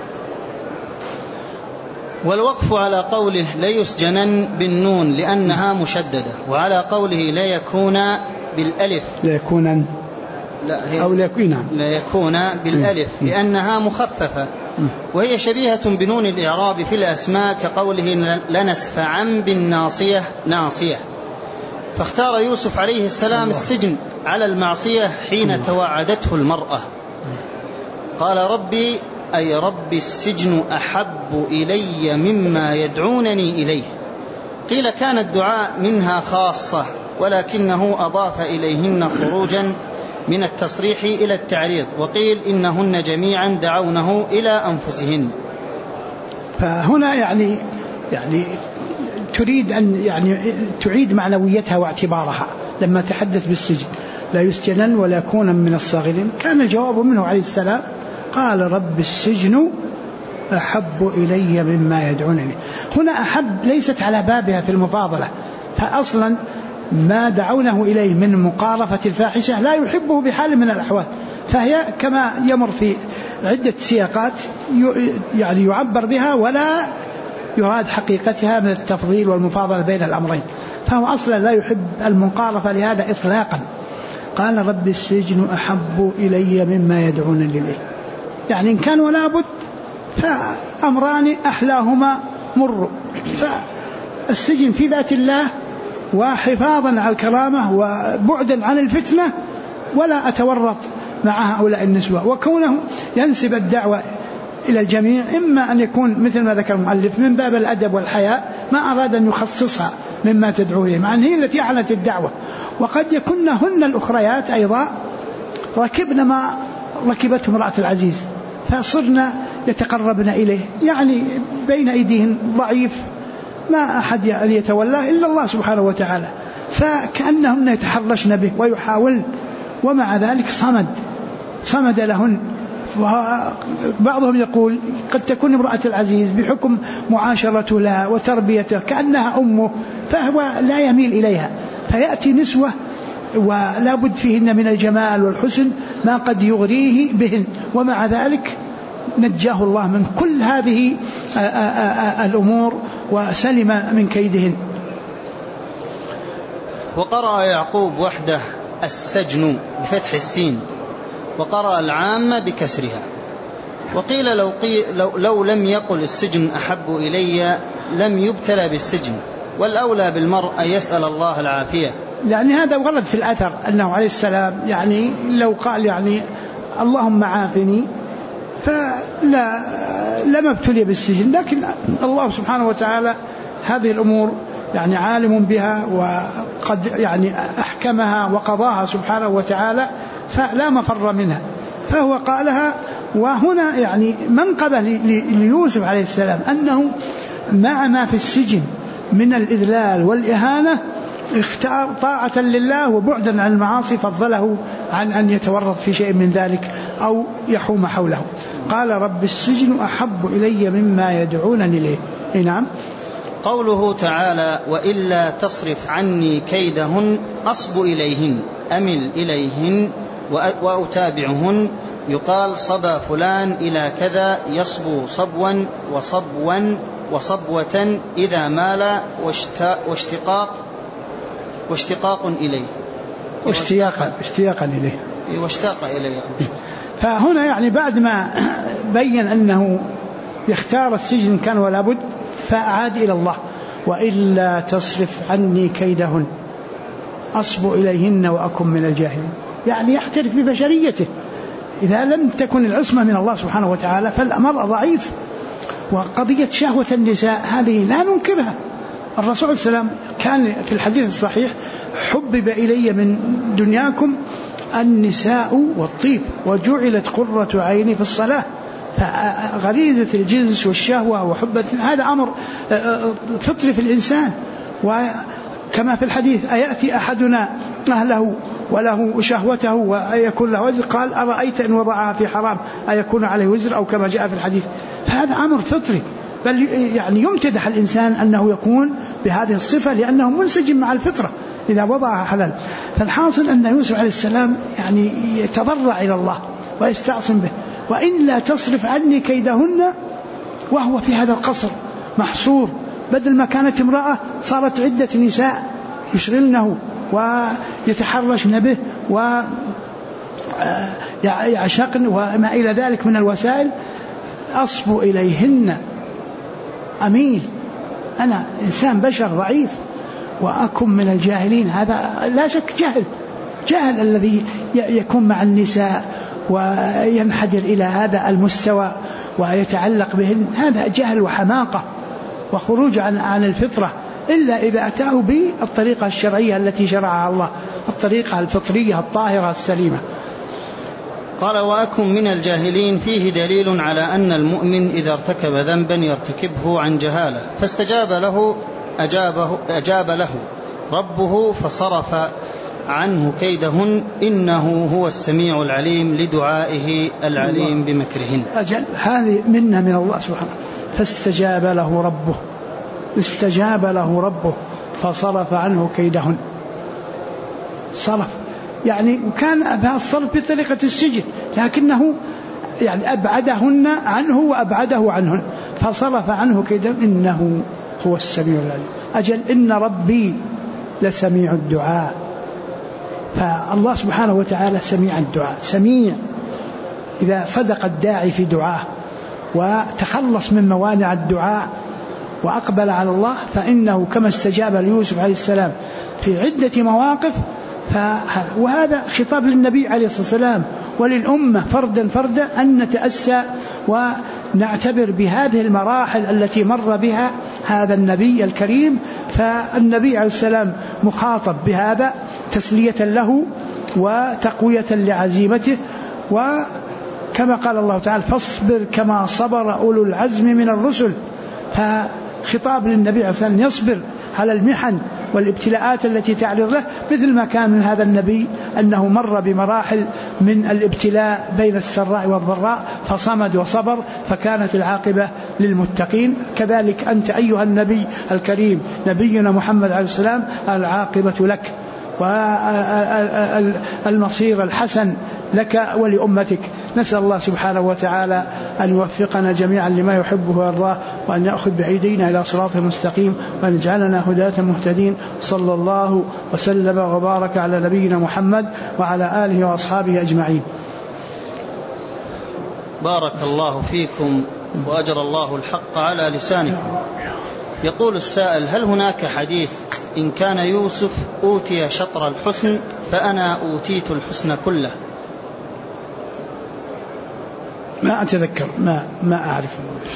والوقف على قوله لا يسجنن بالنون لأنها مشددة، وعلى قوله لا يكون بالألف لا يكونن، لا يكون بالألف لأنها مخففة، وهي شبيهة بنون الإعراب في الأسماء كقوله لنسفعا بالناصية ناصية. فاختار يوسف عليه السلام السجن على المعصية حين توعدته المرأة. قال ربي أي رب السجن أحب إلي مما يدعونني إليه. قيل كان الدعاء منها خاصة ولكنه أضاف إليهن خروجا من التصريح إلى التعريض، وقيل إنهن جميعا دعونه إلى أنفسهن. فهنا يعني تريد أن تعيد معنويتها واعتبارها لما تحدث بالسجن لا يسجنن ولا يكون من الصاغرين. كان الجواب منه عليه السلام قال رب السجن أحب إلي مما يدعونني. هنا أحب ليست على بابها في المفاضلة، فأصلا ما دعونه إليه من مقارفة الفاحشة لا يحبه بحال من الأحوال، فهي كما يمر في عدة سياقات يعني يعبر بها ولا يراد حقيقتها من التفضيل والمفاضلة بين الأمرين، فهو أصلا لا يحب المقارفة لهذا إطلاقا. قال رب السجن أحب إلي مما يدعونني إليه، يعني إن كان ولا بد فأمران أحلاهما مر. فالسجن في ذات الله وحفاظا على الكرامة وبعدا عن الفتنة، ولا أتورط مع هؤلاء النسوة، وكونه ينسب الدعوة إلى الجميع إما أن يكون مثل ما ذكر المؤلف من باب الأدب والحياء، ما أراد أن يخصصها مما تدعو إليه، مع أن هي التي أعلنت الدعوة، وقد يكون هن الأخريات أيضا ركبن ما ركبته امرأة العزيز فصرنا يتقربن إليه، يعني بين أيديهن ضعيف ما أحد يتولاه إلا الله سبحانه وتعالى، فكأنهن يتحرشن به ويحاولن، ومع ذلك صمد لهن. بعضهم يقول قد تكون امرأة العزيز بحكم معاشرته لها وتربيته كأنها أمه، فهو لا يميل إليها، فيأتي نسوة ولا بد فيهن من الجمال والحسن ما قد يغريه بهن، ومع ذلك نجاه الله من كل هذه الأمور وسلم من كيدهن. وقرأ يعقوب وحده السجن بفتح السين، وقرأ العامة بكسرها. وقيل لو لم يقل السجن أحب إلي لم يبتلى بالسجن، والأولى بالمرء أن يسأل الله العافية. يعني هذا ورد في الأثر أنه عليه السلام يعني لو قال يعني اللهم عافني لما ابتلي بالسجن، لكن الله سبحانه وتعالى هذه الأمور يعني عالم بها وقد يعني أحكمها وقضاها سبحانه وتعالى، فلا مفر منها، فهو قالها. وهنا يعني منقبة ليوسف عليه السلام أنه مع ما في السجن من الإذلال والإهانة اختار طاعة لله وبعدا عن المعاصي، فضله عن أن يتورط في شيء من ذلك أو يحوم حوله. قال رب السجن أحب إلي مما يدعونني إليه. نعم. قوله تعالى وإلا تصرف عني كيدهن أصب إليهن أمل إليهن وأتابعهن، يقال صبى فلان إلى كذا يصبو صبوا وصبوة إذا مال واشتقاق إليه اشتياقا إليه واشتاق إليه. فهنا يعني بعد ما بين أنه يختار السجن كان ولا بد، فأعاد إلى الله وإلا تصرف عني كيدهن أصب إليهن وأكن من الجاهلين، يعني يحترف ببشريته. إذا لم تكن العصمة من الله سبحانه وتعالى فالأمر ضعيف. وقضية شهوة النساء هذه لا ننكرها، الرسول صلى الله عليه وسلم كان في الحديث الصحيح حبب إلي من دنياكم النساء والطيب وجعلت قرة عيني في الصلاة. فغريزة الجنس والشهوة وحب هذا أمر فطري في الإنسان. وكما في الحديث أيأتي أحدنا أهله وله شهوته ويكون له وزر، قال أرأيت إن وضعها في حرام أيكون عليه وزر، أو كما جاء في الحديث. فهذا أمر فطري، بل يعني يمتدح الإنسان أنه يكون بهذه الصفة لأنه منسجم مع الفطرة إذا وضعها حلال. فالحاصل أن يوسف عليه السلام يعني يتضرع إلى الله ويستعصم به، وإن لا تصرف عني كيدهن، وهو في هذا القصر محصور، بدل ما كانت امرأة صارت عدة نساء يشغلنه ويتحرشن به ويعشقن وما إلى ذلك من الوسائل. أصبو إليهن أميل، أنا إنسان بشر ضعيف وأكون من الجاهلين. هذا لا شك جهل الذي يكون مع النساء وينحدر إلى هذا المستوى ويتعلق بهن، هذا جهل وحماقة وخروج عن الفطرة، إلا إذا أتاه بالطريقة الشرعية التي شرعها الله، الطريقة الفطرية الطاهرة السليمة. قال: وأكن من الجاهلين فيه دليل على أن المؤمن إذا ارتكب ذنبا يرتكبه عن جهالة أجاب له ربه فصرف عنه كيدهن إنه هو السميع العليم لدعائه العليم بمكرهن. أجل، هذه منا من الله سبحانه. فاستجاب له ربه فصرف عنه كيدهن. صرف يعني وكان هذا الصرف بطريقة السجن، لكنه يعني أبعدهن عنه وأبعده عنهن، فصرف عنه كيدهن إنه هو السميع العليم. أجل، إن ربي لسميع الدعاء. فالله سبحانه وتعالى سميع الدعاء، سميع إذا صدق الداعي في دعاه وتخلص من موانع الدعاء وأقبل على الله، فإنه كما استجاب ليوسف عليه السلام في عدة مواقف. وهذا خطاب للنبي عليه الصلاة والسلام وللأمة فردا أن نتأسى ونعتبر بهذه المراحل التي مر بها هذا النبي الكريم. فالنبي عليه السلام مخاطب بهذا تسلية له وتقوية لعزيمته، وكما قال الله تعالى: فاصبر كما صبر أولو العزم من الرسل. فخطاب للنبي عليه السلام يصبر على المحن والابتلاءات التي تعرض له، مثل ما كان من هذا النبي أنه مر بمراحل من الابتلاء بين السراء والضراء فصمد وصبر، فكانت العاقبة للمتقين. كذلك أنت أيها النبي الكريم نبينا محمد عليه السلام، العاقبة لك والمصير الحسن لك ولأمتك. نسأل الله سبحانه وتعالى أن يوفقنا جميعا لما يحبه ويرضاه، وأن يأخذ بأيدينا إلى صراط مستقيم، وأن يجعلنا هداة مهتدين. صلى الله وسلم وبارك على نبينا محمد وعلى آله وأصحابه أجمعين. بارك الله فيكم وأجر الله الحق على لسانكم. يقول السائل: هل هناك حديث إن كان يوسف أوتي شطر الحسن فأنا أوتيت الحسن كله؟ ما أتذكر، ما أعرف.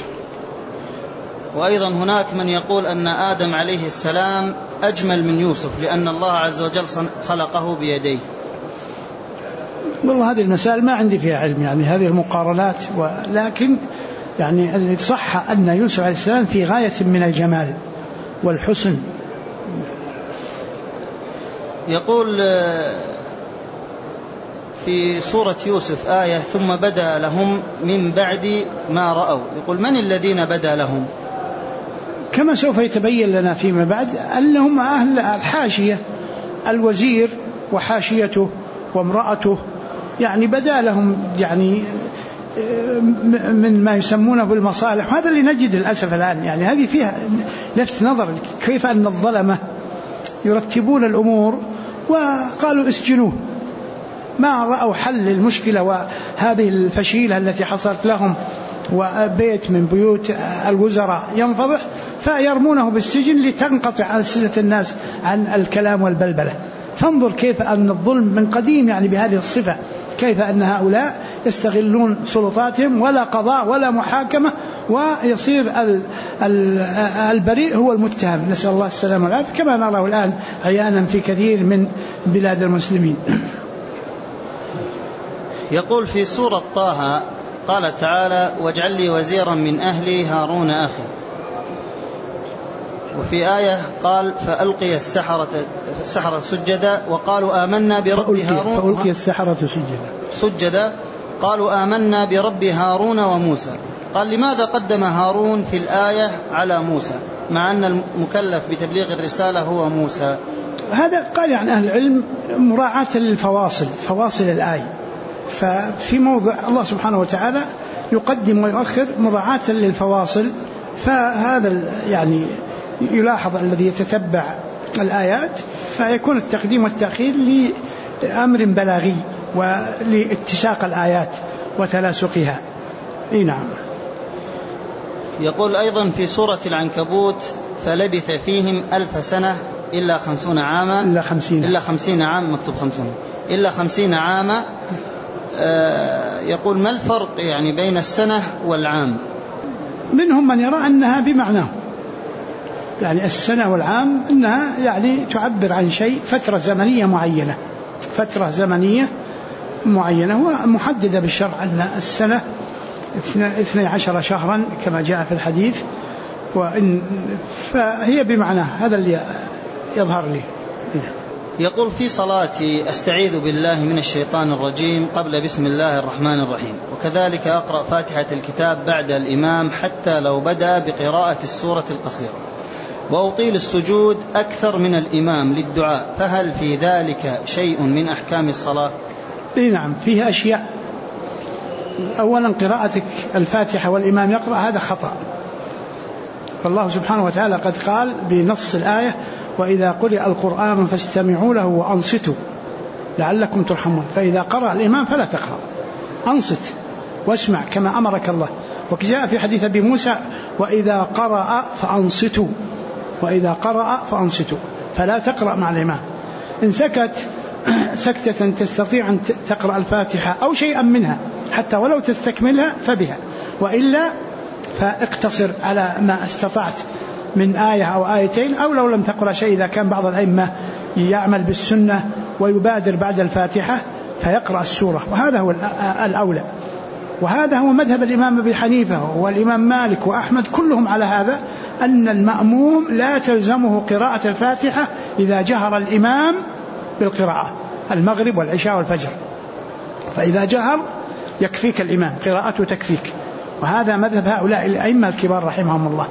وأيضا هناك من يقول أن آدم عليه السلام أجمل من يوسف لأن الله عز وجل خلقه بيديه. والله هذه المسائل ما عندي فيها علم، يعني هذه المقارنات، ولكن يعني اللي صح أن يوسف عليه السلام في غاية من الجمال والحسن. يقول في سورة يوسف آية: ثم بدا لهم من بعد ما رأوا. يقول: من الذين بدا لهم؟ كما سوف يتبين لنا فيما بعد أنهم أهل الحاشية، الوزير وحاشيته وامرأته، يعني بدا لهم يعني من ما يسمونه بالمصالح. وهذا اللي نجد للأسف الآن، يعني هذه فيها لفت نظر كيف أن الظلمة يرتبون الأمور وقالوا اسجنوه، ما رأوا حل للمشكلة وهذه الفشيلة التي حصلت لهم، وبيت من بيوت الوزراء ينفضح فيرمونه بالسجن لتنقطع ألسنة الناس عن الكلام والبلبلة. فانظر كيف أن الظلم من قديم يعني بهذه الصفة، كيف أن هؤلاء يستغلون سلطاتهم ولا قضاء ولا محاكمة، ويصير البريء هو المتهم. نسأل الله السلامة والعافية، كما نراه الآن عيانا في كثير من بلاد المسلمين. يقول في سورة طه: قال تعالى: واجعل لي وزيرا من أهلي هارون أخي. وفي آية قال: فألقي السحرة سجدا وقالوا آمنا برب هارون. فألقي السحرة سجدا قالوا آمنا برب هارون وموسى. قال: لماذا قدم هارون في الآية على موسى مع أن المكلف بتبليغ الرسالة هو موسى؟ هذا قال يعني أهل العلم مراعاة للفواصل، فواصل الآية. ففي موضع الله سبحانه وتعالى يقدم ويؤخر مراعاة للفواصل، فهذا يعني يلاحظ الذي يتتبع الآيات، فيكون التقديم والتأخير لأمر بلاغي ولاتساق الآيات وتلاسقها. نعم. يقول أيضا في سورة العنكبوت فلبث فيهم 1000 سنة إلا 50 عاما إلا 50 عام، مكتوب 50 إلا 50 عاما. يقول ما الفرق يعني بين السنة والعام؟ منهم من يرى أنها بمعناه، يعني السنة والعام أنها يعني تعبر عن شيء فترة زمنية معينة، فترة زمنية معينة ومحددة بالشرع، أن السنة 12 شهرا كما جاء في الحديث، فهي بمعنى هذا اللي يظهر لي. يقول في صلاتي أستعيذ بالله من الشيطان الرجيم قبل بسم الله الرحمن الرحيم، وكذلك أقرأ فاتحة الكتاب بعد الإمام حتى لو بدأ بقراءة السورة القصيرة، وأطيل السجود أكثر من الإمام للدعاء، فهل في ذلك شيء من أحكام الصلاة؟ نعم، فيه أشياء. أولا قراءتك الفاتحة والإمام يقرأ هذا خطأ، فالله سبحانه وتعالى قد قال بنص الآية وإذا قرئ القرآن فاستمعوا له وأنصتوا لعلكم ترحمون، فإذا قرأ الإمام فلا تقرأ، أنصت واسمع كما أمرك الله. وجاء في حديث أبي موسى وإذا قرأ فأنصتوا، وإذا قرأ فأنصتوا، فلا تقرأ مع الإمام. إن سكت سكتة تستطيع أن تقرأ الفاتحة أو شيئا منها حتى ولو تستكملها فبها، وإلا فاقتصر على ما استطعت من آية أو آيتين، أو لو لم تقرأ شيء إذا كان بعض الأئمة يعمل بالسنة ويبادر بعد الفاتحة فيقرأ السورة، وهذا هو الأولى. وهذا هو مذهب الإمام أبي حنيفة والإمام مالك وأحمد، كلهم على هذا، أن المأموم لا تلزمه قراءة الفاتحة إذا جهر الإمام بالقراءة، المغرب والعشاء والفجر، فإذا جهر يكفيك الإمام، قراءته تكفيك. وهذا مذهب هؤلاء الأئمة الكبار رحمهم الله.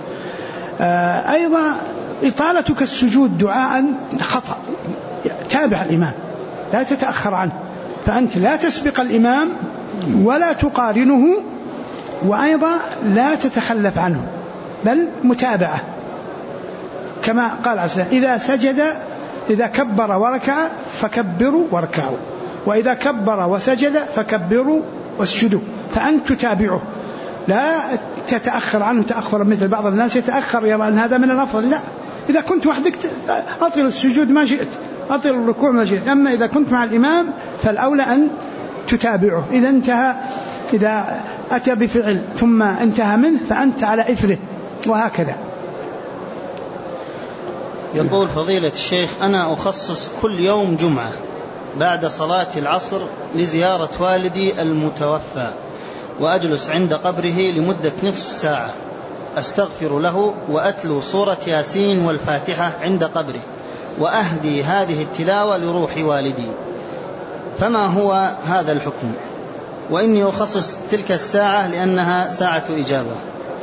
أيضا إطالتك السجود دعاء خطأ، تابع الإمام لا تتأخر عنه، فأنت لا تسبق الإمام ولا تقارنه، وأيضا لا تتخلف عنه بل متابعة، كما قال عز وجل إذا سجد إذا كبر وركع فكبروا واركعوا، وإذا كبر وسجد فكبروا واسجدوا، فأنت تتابعه لا تتأخر عنه تأخر مثل بعض الناس يتأخر يرى أن هذا من الأفضل. لا، إذا كنت وحدك أطل السجود ما شئت، أطل الركوع ما شئت، أما إذا كنت مع الإمام فالأولى أن تتابعه، إذا أتى بفعل ثم انتهى منه فأنت على إثره، وهكذا. يقول فضيلة الشيخ أنا أخصص كل يوم جمعة بعد صلاة العصر لزيارة والدي المتوفى، وأجلس عند قبره لمدة نصف ساعة أستغفر له وأتلو سورة ياسين والفاتحة عند قبره، وأهدي هذه التلاوة لروح والدي، فما هو هذا الحكم؟ وإني أخصص تلك الساعة لأنها ساعة إجابة.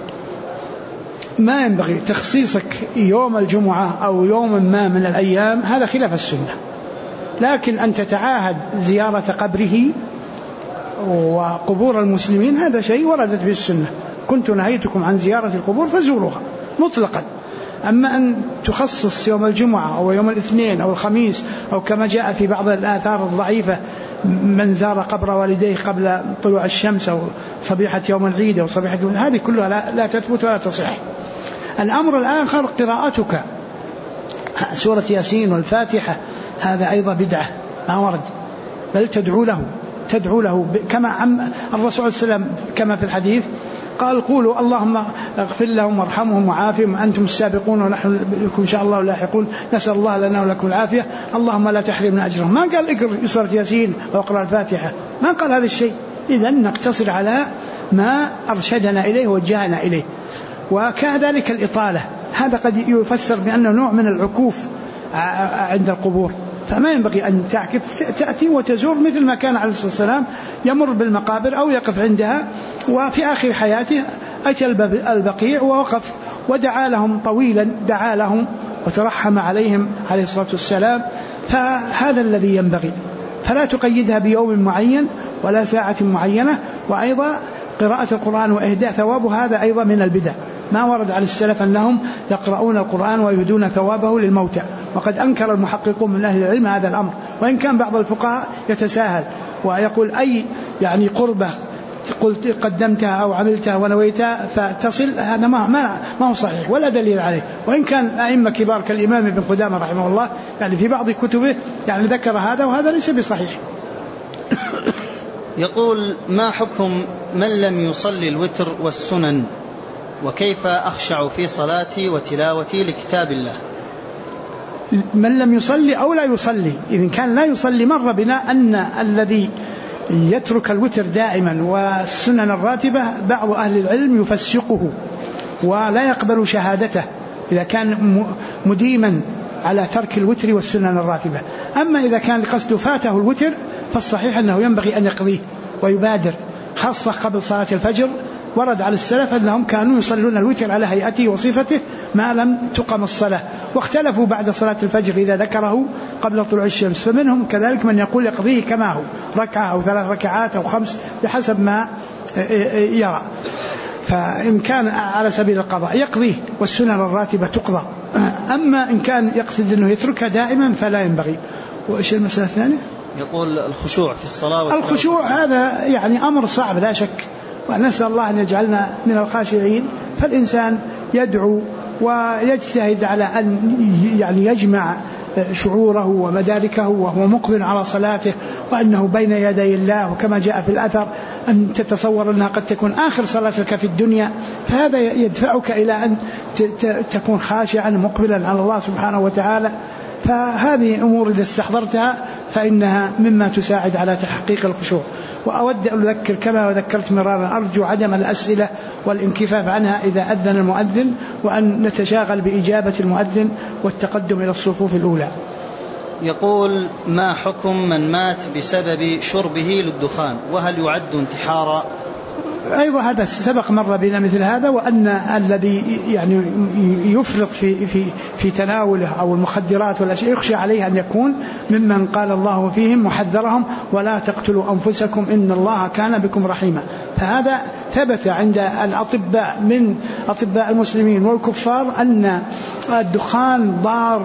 ما ينبغي تخصيصك يوم الجمعة أو يوم ما من الأيام، هذا خلاف السنة، لكن أن تتعاهد زيارة قبره وقبور المسلمين هذا شيء وردت به السنة، كنت نهيتكم عن زيارة القبور فزوروها مطلقا. أما أن تخصص يوم الجمعة أو يوم الاثنين أو الخميس، أو كما جاء في بعض الآثار الضعيفة من زار قبر والديه قبل طلوع الشمس أو صبيحة يوم العيد أو صبيحة يوم، هذه كلها لا تثبت ولا تصح. الأمر الآخر قراءتك سورة ياسين والفاتحة، هذا أيضا بدعة ما ورد، بل تدعو له كما عم الرسول صلى الله عليه وسلم كما في الحديث قال قولوا اللهم اغفر لهم وارحمهم وعافهم أنتم السابقون ونحن بكم إن شاء الله لاحقون، نسأل الله لنا ولكم العافية، اللهم لا تحرمنا أجرهم. ما قال اقرأ سورة ياسين واقرأ الفاتحة، ما قال هذا الشيء. إذن نقتصر على ما أرشدنا إليه ووجهنا إليه. وكذلك الإطالة، هذا قد يفسر بأنه نوع من العكوف عند القبور، فما ينبغي أن تعكف، تأتي وتزور مثل ما كان عليه الصلاة والسلام يمر بالمقابر أو يقف عندها، وفي آخر حياته أتى البقيع ووقف ودعا لهم طويلا، دعا لهم وترحم عليهم عليه الصلاة والسلام. فهذا الذي ينبغي، فلا تقيدها بيوم معين ولا ساعة معينة. وأيضا قراءة القرآن وإهداء ثوابه هذا أيضا من البدع، ما ورد على السلف أنهم يقرؤون القرآن ويهدون ثوابه للموتى، وقد أنكر المحققون من أهل العلم هذا الأمر، وإن كان بعض الفقهاء يتساهل ويقول أي يعني قربة قلت قدمتها أو عملتها ونويتها فتصل، هذا ما هو صحيح ولا دليل عليه. وإن كان أئمة كبار كالإمام ابن قدامة رحمه الله يعني في بعض كتبه يعني ذكر هذا، وهذا ليس بصحيح. يقول: ما حكم من لم يصلي الوتر والسنن، وكيف أخشع في صلاتي وتلاوتي لكتاب الله؟ من لم يصلي أو لا يصلي، إذن كان لا يصلي مر بنا أن الذي يترك الوتر دائما والسنن الراتبة بعض أهل العلم يفسقه ولا يقبل شهادته إذا كان مديما على ترك الوتر والسنن الراتبة. أما إذا كان قصده فاته الوتر فالصحيح أنه ينبغي أن يقضيه ويبادر، خاصة قبل صلاة الفجر. ورد على السلف أنهم كانوا يصلون الوتر على هيئته وصفته ما لم تقم الصلاة، واختلفوا بعد صلاة الفجر إذا ذكره قبل طلوع الشمس، فمنهم كذلك من يقول يقضيه كما هو، ركعة أو 3 ركعات أو 5 بحسب ما يرى. فإن كان على سبيل القضاء يقضيه والسنن الراتبة تقضى. أما إن كان يقصد أنه يتركها دائما فلا ينبغي. وإيش المسألة الثانية؟ يقول: الخشوع في الصلاة. الخشوع هذا يعني أمر صعب لا شك، ونسأل الله أن يجعلنا من الخاشعين. فالإنسان يدعو ويجتهد على أن يعني يجمع شعوره ومداركه وهو مقبل على صلاته، وأنه بين يدي الله، وكما جاء في الأثر أن تتصور أنها قد تكون آخر صلاتك في الدنيا، فهذا يدفعك إلى أن تكون خاشعا مقبلا على الله سبحانه وتعالى. فهذه أمور إذا استحضرتها فإنها مما تساعد على تحقيق الخشوع. وأود أن أذكر كما ذكرت مرارا، أرجو عدم الأسئلة والانكفاف عنها إذا أذن المؤذن، وأن نتشاغل بإجابة المؤذن والتقدم إلى الصفوف الأولى. يقول: ما حكم من مات بسبب شربه للدخان، وهل يعد انتحارا؟ أيضا هذا سبق مر بنا مثل هذا، وأن الذي يعني يفرط في تناوله أو المخدرات والأشياء يخشى عليه أن يكون ممن قال الله فيهم محذرهم: ولا تقتلوا أنفسكم إن الله كان بكم رحيما. فهذا ثبت عند الأطباء من أطباء المسلمين والكفار أن الدخان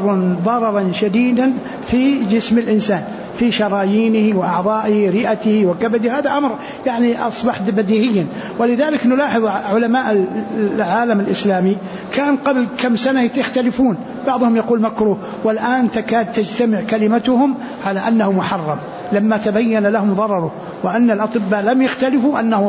ضارا شديدا في جسم الإنسان، في شرايينه وأعضائه رئته وكبده. هذا أمر يعني أصبح بديهيا، ولذلك نلاحظ علماء العالم الإسلامي كان قبل كم سنة يختلفون، بعضهم يقول مكروه، والآن تكاد تجتمع كلمتهم على أنه محرم لما تبين لهم ضرره، وأن الأطباء لم يختلفوا أنه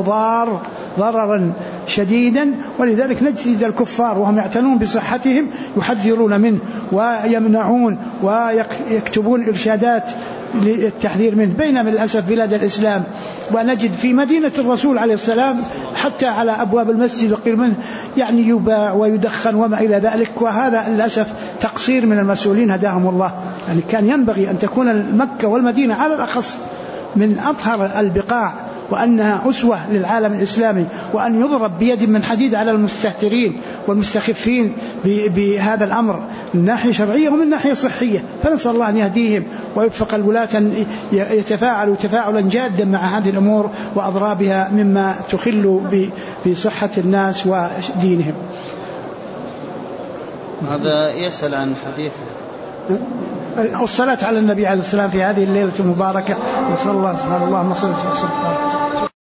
ضررا شديدا. ولذلك نجد الكفار وهم يعتنون بصحتهم يحذرون منه ويمنعون ويكتبون إرشادات للتحذير منه. بينما للأسف بلاد الإسلام ونجد في مدينة الرسول عليه السلام حتى على أبواب المسجد وقيل منه يعني يباع ويدخن وما إلى ذلك، وهذا للأسف تقصير من المسؤولين هداهم الله. يعني كان ينبغي أن تكون مكة والمدينة على الأخص من أطهر البقاع، وأنها أسوة للعالم الإسلامي، وأن يضرب بيد من حديد على المستهترين والمستخفين بهذا الأمر من ناحية شرعية ومن ناحية صحية. فنسأل الله أن يهديهم ويوفق الولاة أن يتفاعلوا تفاعلا جادا مع هذه الأمور وأضرابها مما تخل بصحة الناس ودينهم. هذا يسأل عن حديث الصلاة على النبي عليه السلام في هذه الليلة المباركة. وصلى الله سبحانه اللهم صل وسلم.